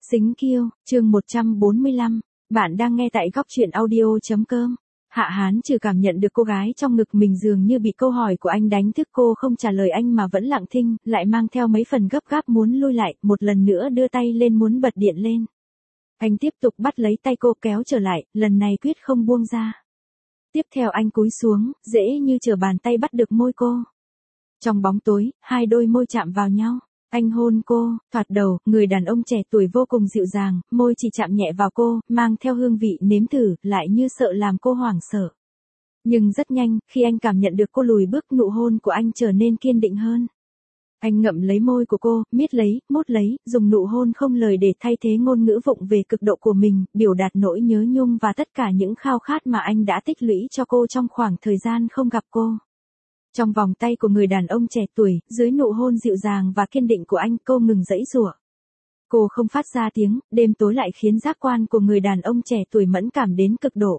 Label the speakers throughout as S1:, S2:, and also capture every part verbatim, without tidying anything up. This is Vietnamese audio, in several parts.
S1: Xính kiêu, chương một trăm bốn mươi lăm, bạn đang nghe tại góc truyện audio.com. Hạ Hán trừ cảm nhận được cô gái trong ngực mình dường như bị câu hỏi của anh đánh thức, cô không trả lời anh mà vẫn lặng thinh, lại mang theo mấy phần gấp gáp muốn lui lại, một lần nữa đưa tay lên muốn bật điện lên. Anh tiếp tục bắt lấy tay cô kéo trở lại, lần này quyết không buông ra. Tiếp theo anh cúi xuống, dễ như trở bàn tay bắt được môi cô. Trong bóng tối, hai đôi môi chạm vào nhau. Anh hôn cô, thoạt đầu, người đàn ông trẻ tuổi vô cùng dịu dàng, môi chỉ chạm nhẹ vào cô, mang theo hương vị nếm thử, lại như sợ làm cô hoảng sợ. Nhưng rất nhanh, khi anh cảm nhận được cô lùi bước, nụ hôn của anh trở nên kiên định hơn. Anh ngậm lấy môi của cô, miết lấy, mút lấy, dùng nụ hôn không lời để thay thế ngôn ngữ vụng về cực độ của mình, biểu đạt nỗi nhớ nhung và tất cả những khao khát mà anh đã tích lũy cho cô trong khoảng thời gian không gặp cô. Trong vòng tay của người đàn ông trẻ tuổi, dưới nụ hôn dịu dàng và kiên định của anh, cô ngừng giãy giụa. Cô không phát ra tiếng, đêm tối lại khiến giác quan của người đàn ông trẻ tuổi mẫn cảm đến cực độ.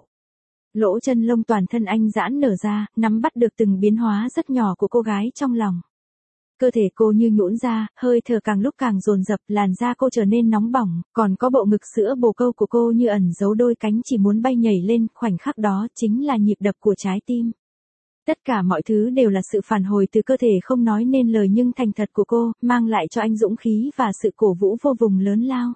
S1: Lỗ chân lông toàn thân anh giãn nở ra, nắm bắt được từng biến hóa rất nhỏ của cô gái trong lòng. Cơ thể cô như nhũn ra, hơi thở càng lúc càng dồn dập, làn da cô trở nên nóng bỏng, còn có bộ ngực sữa bồ câu của cô như ẩn giấu đôi cánh chỉ muốn bay nhảy lên, khoảnh khắc đó chính là nhịp đập của trái tim. Tất cả mọi thứ đều là sự phản hồi từ cơ thể không nói nên lời nhưng thành thật của cô, mang lại cho anh dũng khí và sự cổ vũ vô vùng lớn lao.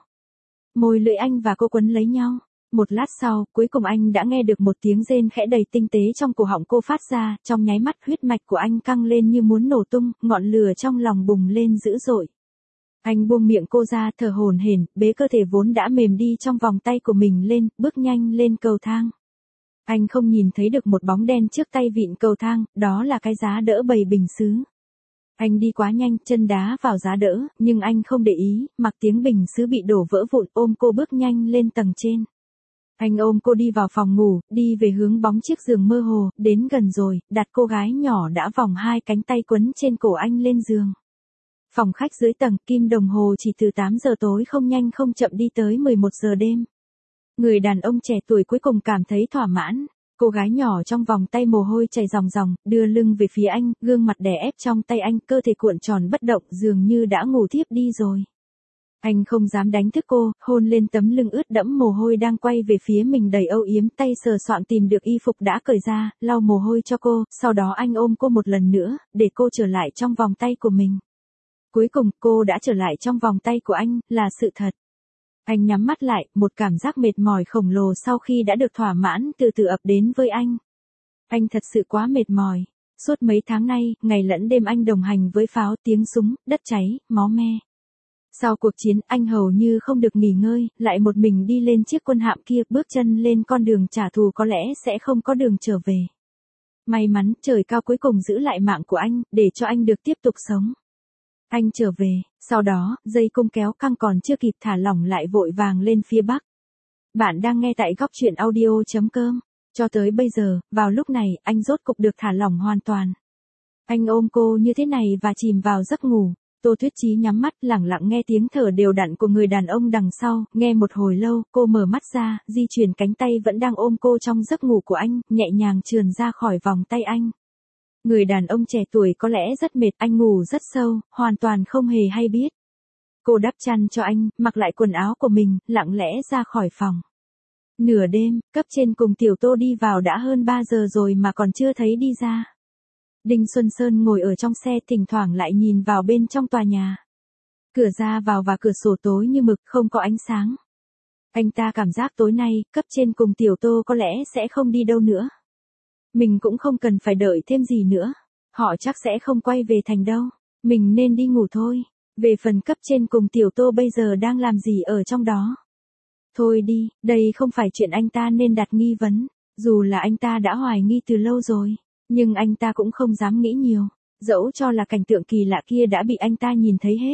S1: Môi lưỡi anh và cô quấn lấy nhau. Một lát sau, cuối cùng anh đã nghe được một tiếng rên khẽ đầy tinh tế trong cổ họng cô phát ra, trong nháy mắt huyết mạch của anh căng lên như muốn nổ tung, ngọn lửa trong lòng bùng lên dữ dội. Anh buông miệng cô ra, thở hổn hển, bế cơ thể vốn đã mềm đi trong vòng tay của mình lên, bước nhanh lên cầu thang. Anh không nhìn thấy được một bóng đen trước tay vịn cầu thang, đó là cái giá đỡ bầy bình sứ. Anh đi quá nhanh, chân đá vào giá đỡ, nhưng anh không để ý, mặc tiếng bình sứ bị đổ vỡ vụn, ôm cô bước nhanh lên tầng trên. Anh ôm cô đi vào phòng ngủ, đi về hướng bóng chiếc giường mơ hồ, đến gần rồi, đặt cô gái nhỏ đã vòng hai cánh tay quấn trên cổ anh lên giường. Phòng khách dưới tầng, kim đồng hồ chỉ từ tám giờ tối không nhanh không chậm đi tới mười một giờ đêm. Người đàn ông trẻ tuổi cuối cùng cảm thấy thỏa mãn, cô gái nhỏ trong vòng tay mồ hôi chảy ròng ròng, đưa lưng về phía anh, gương mặt đè ép trong tay anh, cơ thể cuộn tròn bất động dường như đã ngủ thiếp đi rồi. Anh không dám đánh thức cô, hôn lên tấm lưng ướt đẫm mồ hôi đang quay về phía mình đầy âu yếm, tay sờ soạn tìm được y phục đã cởi ra, lau mồ hôi cho cô, sau đó anh ôm cô một lần nữa, để cô trở lại trong vòng tay của mình. Cuối cùng, cô đã trở lại trong vòng tay của anh, là sự thật. Anh nhắm mắt lại, một cảm giác mệt mỏi khổng lồ sau khi đã được thỏa mãn từ từ ập đến với anh. Anh thật sự quá mệt mỏi. Suốt mấy tháng nay, ngày lẫn đêm anh đồng hành với pháo, tiếng súng, đất cháy, máu me. Sau cuộc chiến, anh hầu như không được nghỉ ngơi, lại một mình đi lên chiếc quân hạm kia, bước chân lên con đường trả thù có lẽ sẽ không có đường trở về. May mắn, trời cao cuối cùng giữ lại mạng của anh, để cho anh được tiếp tục sống. Anh trở về, sau đó, dây cung kéo căng còn chưa kịp thả lỏng lại vội vàng lên phía bắc. Bạn đang nghe tại góc truyện audio.com. Cho tới bây giờ, vào lúc này, anh rốt cục được thả lỏng hoàn toàn. Anh ôm cô như thế này và chìm vào giấc ngủ. Tô Tuyết Chí nhắm mắt lẳng lặng nghe tiếng thở đều đặn của người đàn ông đằng sau, nghe một hồi lâu, cô mở mắt ra, di chuyển cánh tay vẫn đang ôm cô trong giấc ngủ của anh, nhẹ nhàng trườn ra khỏi vòng tay anh. Người đàn ông trẻ tuổi có lẽ rất mệt, anh ngủ rất sâu, hoàn toàn không hề hay biết. Cô đắp chăn cho anh, mặc lại quần áo của mình, lặng lẽ ra khỏi phòng. Nửa đêm, cấp trên cùng Tiểu Tô đi vào đã hơn ba giờ rồi mà còn chưa thấy đi ra. Đinh Xuân Sơn ngồi ở trong xe thỉnh thoảng lại nhìn vào bên trong tòa nhà. Cửa ra vào và cửa sổ tối như mực, không có ánh sáng. Anh ta cảm giác tối nay, cấp trên cùng Tiểu Tô có lẽ sẽ không đi đâu nữa. Mình cũng không cần phải đợi thêm gì nữa. Họ chắc sẽ không quay về thành đâu. Mình nên đi ngủ thôi. Về phần cấp trên cùng Tiểu Tô bây giờ đang làm gì ở trong đó. Thôi đi, đây không phải chuyện anh ta nên đặt nghi vấn. Dù là anh ta đã hoài nghi từ lâu rồi. Nhưng anh ta cũng không dám nghĩ nhiều, dẫu cho là cảnh tượng kỳ lạ kia đã bị anh ta nhìn thấy hết.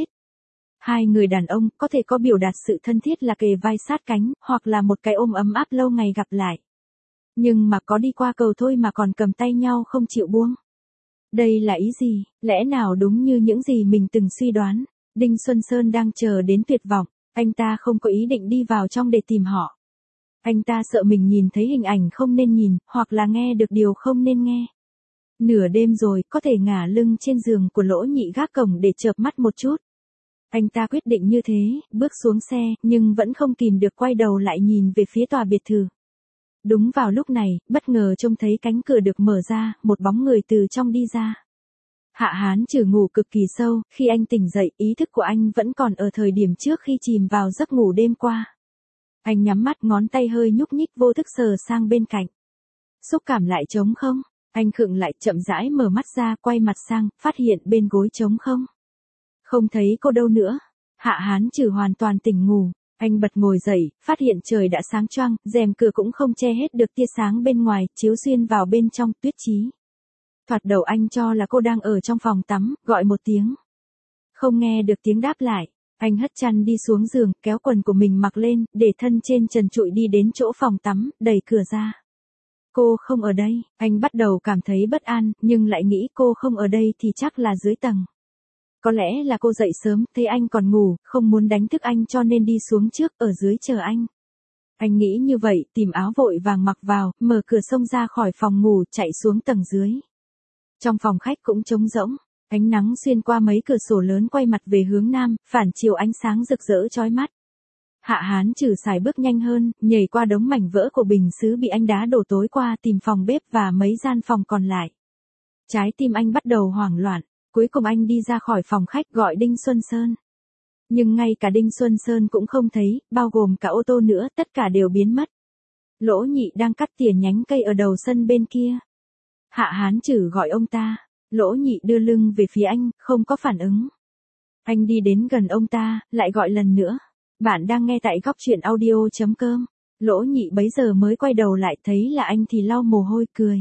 S1: Hai người đàn ông có thể có biểu đạt sự thân thiết là kề vai sát cánh, hoặc là một cái ôm ấm áp lâu ngày gặp lại. Nhưng mà có đi qua cầu thôi mà còn cầm tay nhau không chịu buông. Đây là ý gì, lẽ nào đúng như những gì mình từng suy đoán, Đinh Xuân Sơn đang chờ đến tuyệt vọng, anh ta không có ý định đi vào trong để tìm họ. Anh ta sợ mình nhìn thấy hình ảnh không nên nhìn, hoặc là nghe được điều không nên nghe. Nửa đêm rồi, có thể ngả lưng trên giường của Lỗ Nhị gác cổng để chợp mắt một chút. Anh ta quyết định như thế, bước xuống xe, nhưng vẫn không kìm được quay đầu lại nhìn về phía tòa biệt thự. Đúng vào lúc này, bất ngờ trông thấy cánh cửa được mở ra, một bóng người từ trong đi ra. Hạ Hán Trừ ngủ cực kỳ sâu, khi anh tỉnh dậy, ý thức của anh vẫn còn ở thời điểm trước khi chìm vào giấc ngủ đêm qua. Anh nhắm mắt, ngón tay hơi nhúc nhích vô thức sờ sang bên cạnh. Xúc cảm lại trống không? Anh khựng lại, chậm rãi mở mắt ra, quay mặt sang, phát hiện bên gối trống không. Không thấy cô đâu nữa. Hạ Hán Trừ hoàn toàn tỉnh ngủ. Anh bật ngồi dậy, phát hiện trời đã sáng choang, rèm cửa cũng không che hết được tia sáng bên ngoài, chiếu xuyên vào bên trong. Tuyết Chí. Thoạt đầu anh cho là cô đang ở trong phòng tắm, gọi một tiếng. Không nghe được tiếng đáp lại. Anh hất chăn đi xuống giường, kéo quần của mình mặc lên, để thân trên trần trụi đi đến chỗ phòng tắm, đẩy cửa ra. Cô không ở đây, anh bắt đầu cảm thấy bất an, nhưng lại nghĩ cô không ở đây thì chắc là dưới tầng. Có lẽ là cô dậy sớm, thấy anh còn ngủ, không muốn đánh thức anh cho nên đi xuống trước, ở dưới chờ anh. Anh nghĩ như vậy, tìm áo vội vàng mặc vào, mở cửa xông ra khỏi phòng ngủ, chạy xuống tầng dưới. Trong phòng khách cũng trống rỗng, ánh nắng xuyên qua mấy cửa sổ lớn quay mặt về hướng nam, phản chiếu ánh sáng rực rỡ chói mắt. Hạ Hán Trừ xài bước nhanh hơn, nhảy qua đống mảnh vỡ của bình sứ bị anh đá đổ tối qua, tìm phòng bếp và mấy gian phòng còn lại. Trái tim anh bắt đầu hoảng loạn, cuối cùng anh đi ra khỏi phòng khách gọi Đinh Xuân Sơn. Nhưng ngay cả Đinh Xuân Sơn cũng không thấy, bao gồm cả ô tô nữa, tất cả đều biến mất. Lỗ Nhị đang cắt tỉa nhánh cây ở đầu sân bên kia. Hạ Hán Trừ gọi ông ta, Lỗ Nhị đưa lưng về phía anh, không có phản ứng. Anh đi đến gần ông ta, lại gọi lần nữa. Bạn đang nghe tại góc truyện audio chấm com. Lỗ Nhị bấy giờ mới quay đầu lại, thấy là anh thì lau mồ hôi cười.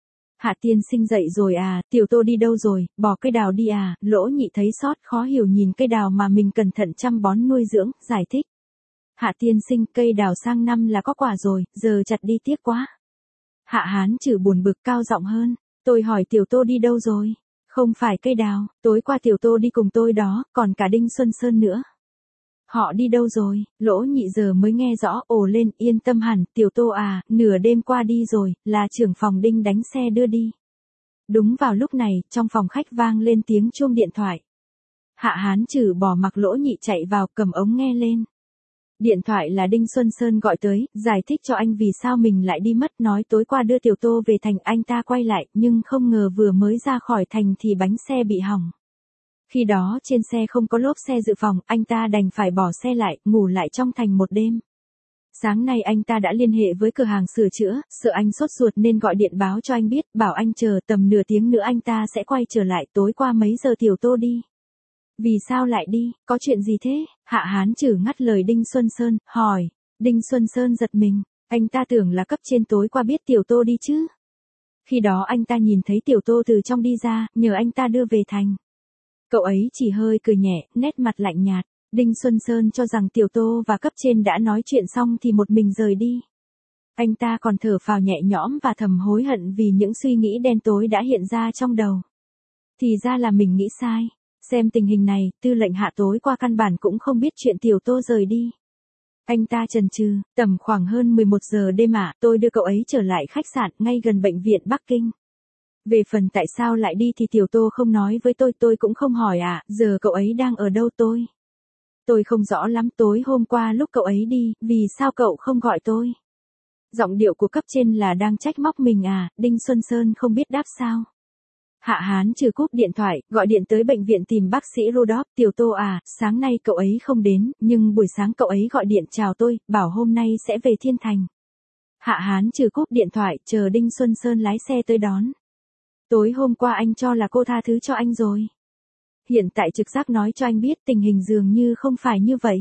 S1: Hạ tiên sinh dậy rồi à, Tiểu Tô đi đâu rồi, bỏ cây đào đi à. Lỗ Nhị thấy sót khó hiểu nhìn cây đào mà mình cẩn thận chăm bón nuôi dưỡng, giải thích. Hạ tiên sinh, cây đào sang năm là có quả rồi, giờ chặt đi tiếc quá. Hạ Hán Trừ buồn bực cao giọng hơn, tôi hỏi Tiểu Tô đi đâu rồi? Không phải cây đào, tối qua Tiểu Tô đi cùng tôi đó, còn cả Đinh Xuân Sơn nữa. Họ đi đâu rồi? Lỗ Nhị giờ mới nghe rõ, ồ lên, yên tâm hẳn, Tiểu Tô à, nửa đêm qua đi rồi, là trưởng phòng Đinh đánh xe đưa đi. Đúng vào lúc này, trong phòng khách vang lên tiếng chuông điện thoại. Hạ Hán Trừ bỏ mặc Lỗ Nhị chạy vào, cầm ống nghe lên. Điện thoại là Đinh Xuân Sơn gọi tới, giải thích cho anh vì sao mình lại đi mất, nói tối qua đưa Tiểu Tô về thành, anh ta quay lại, nhưng không ngờ vừa mới ra khỏi thành thì bánh xe bị hỏng. Khi đó trên xe không có lốp xe dự phòng, anh ta đành phải bỏ xe lại, ngủ lại trong thành một đêm. Sáng nay anh ta đã liên hệ với cửa hàng sửa chữa, sợ anh sốt ruột nên gọi điện báo cho anh biết, bảo anh chờ tầm nửa tiếng nữa anh ta sẽ quay trở lại. Tối qua mấy giờ Tiểu Tô đi? Vì sao lại đi, có chuyện gì thế? Hạ Hán Trừ ngắt lời Đinh Xuân Sơn, hỏi. Đinh Xuân Sơn giật mình, anh ta tưởng là cấp trên tối qua biết Tiểu Tô đi chứ. Khi đó anh ta nhìn thấy Tiểu Tô từ trong đi ra, nhờ anh ta đưa về thành. Cậu ấy chỉ hơi cười nhẹ, nét mặt lạnh nhạt. Đinh Xuân Sơn cho rằng Tiểu Tô và cấp trên đã nói chuyện xong thì một mình rời đi. Anh ta còn thở phào nhẹ nhõm và thầm hối hận vì những suy nghĩ đen tối đã hiện ra trong đầu. Thì ra là mình nghĩ sai. Xem tình hình này, tư lệnh Hạ tối qua căn bản cũng không biết chuyện Tiểu Tô rời đi. Anh ta chần chừ, tầm khoảng hơn mười một giờ đêm ạ, tôi đưa cậu ấy trở lại khách sạn ngay gần bệnh viện Bắc Kinh. Về phần tại sao lại đi thì Tiểu Tô không nói với tôi, tôi cũng không hỏi ạ, à, giờ cậu ấy đang ở đâu tôi? Tôi không rõ lắm, tối hôm qua lúc cậu ấy đi, vì sao cậu không gọi tôi? Giọng điệu của cấp trên là đang trách móc mình à, Đinh Xuân Sơn không biết đáp sao. Hạ Hán Trừ cúp điện thoại, gọi điện tới bệnh viện tìm bác sĩ Rudolph. Tiểu Tô à, sáng nay cậu ấy không đến, nhưng buổi sáng cậu ấy gọi điện chào tôi, bảo hôm nay sẽ về Thiên Thành. Hạ Hán Trừ cúp điện thoại, chờ Đinh Xuân Sơn lái xe tới đón. Tối hôm qua anh cho là cô tha thứ cho anh rồi. Hiện tại trực giác nói cho anh biết tình hình dường như không phải như vậy.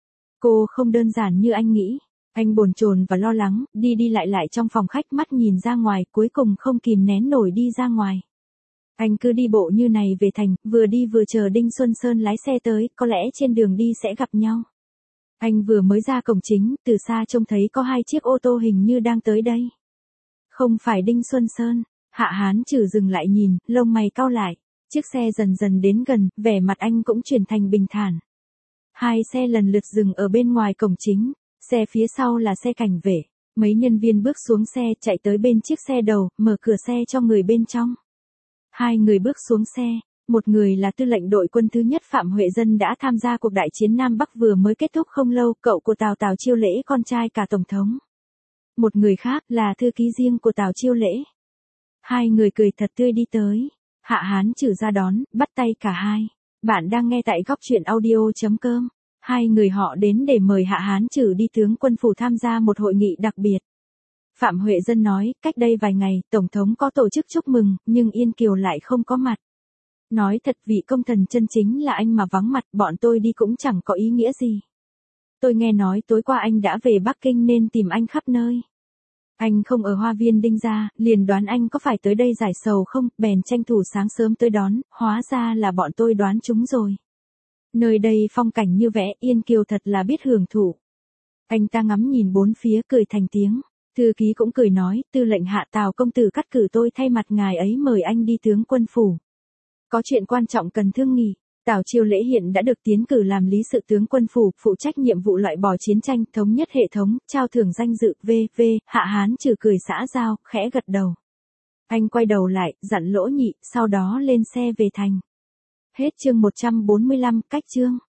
S1: Cô không đơn giản như anh nghĩ. Anh bồn chồn và lo lắng, đi đi lại lại trong phòng khách, mắt nhìn ra ngoài, cuối cùng không kìm nén nổi đi ra ngoài. Anh cứ đi bộ như này về thành, vừa đi vừa chờ Đinh Xuân Sơn lái xe tới, có lẽ trên đường đi sẽ gặp nhau. Anh vừa mới ra cổng chính, từ xa trông thấy có hai chiếc ô tô hình như đang tới đây. Không phải Đinh Xuân Sơn. Hạ Hán Trừ dừng lại nhìn, lông mày cau lại. Chiếc xe dần dần đến gần, vẻ mặt anh cũng chuyển thành bình thản. Hai xe lần lượt dừng ở bên ngoài cổng chính, xe phía sau là xe cảnh vệ. Mấy nhân viên bước xuống xe, chạy tới bên chiếc xe đầu, mở cửa xe cho người bên trong. Hai người bước xuống xe, Một người là tư lệnh đội quân thứ nhất Phạm Huệ Dân đã tham gia cuộc đại chiến Nam Bắc vừa mới kết thúc không lâu, cậu của Tào Tào Chiêu Lễ, con trai cả Tổng thống. Một người khác là thư ký riêng của Tào Chiêu Lễ. Hai người cười thật tươi đi tới. Hạ Hán Trừ ra đón, bắt tay cả hai. Bạn đang nghe tại góc truyện audio.com. Hai người họ đến để mời Hạ Hán Trừ đi tướng quân phủ tham gia một hội nghị đặc biệt. Phạm Huệ Dân nói, cách đây vài ngày, Tổng thống có tổ chức chúc mừng, nhưng Yên Kiều lại không có mặt. Nói thật, vị công thần chân chính là anh mà vắng mặt, bọn tôi đi cũng chẳng có ý nghĩa gì. Tôi nghe nói tối qua anh đã về Bắc Kinh nên tìm anh khắp nơi. Anh không ở Hoa Viên Đinh Gia, liền đoán anh có phải tới đây giải sầu không, bèn tranh thủ sáng sớm tới đón, hóa ra là bọn tôi đoán chúng rồi. Nơi đây phong cảnh như vẽ, Yên Kiều thật là biết hưởng thụ. Anh ta ngắm nhìn bốn phía cười thành tiếng. Thư ký cũng cười nói, tư lệnh Hạ Tào công tử cắt cử tôi thay mặt ngài ấy mời anh đi tướng quân phủ. Có chuyện quan trọng cần thương nghị. Tào Chiêu Lễ hiện đã được tiến cử làm lý sự tướng quân phủ, phụ trách nhiệm vụ loại bỏ chiến tranh, thống nhất hệ thống, trao thưởng danh dự, vân vân. Hạ Hán Trừ cười xã giao, khẽ gật đầu. Anh quay đầu lại, dặn Lỗ Nhị, sau đó lên xe về thành. Hết chương một trăm bốn mươi lăm, cách chương.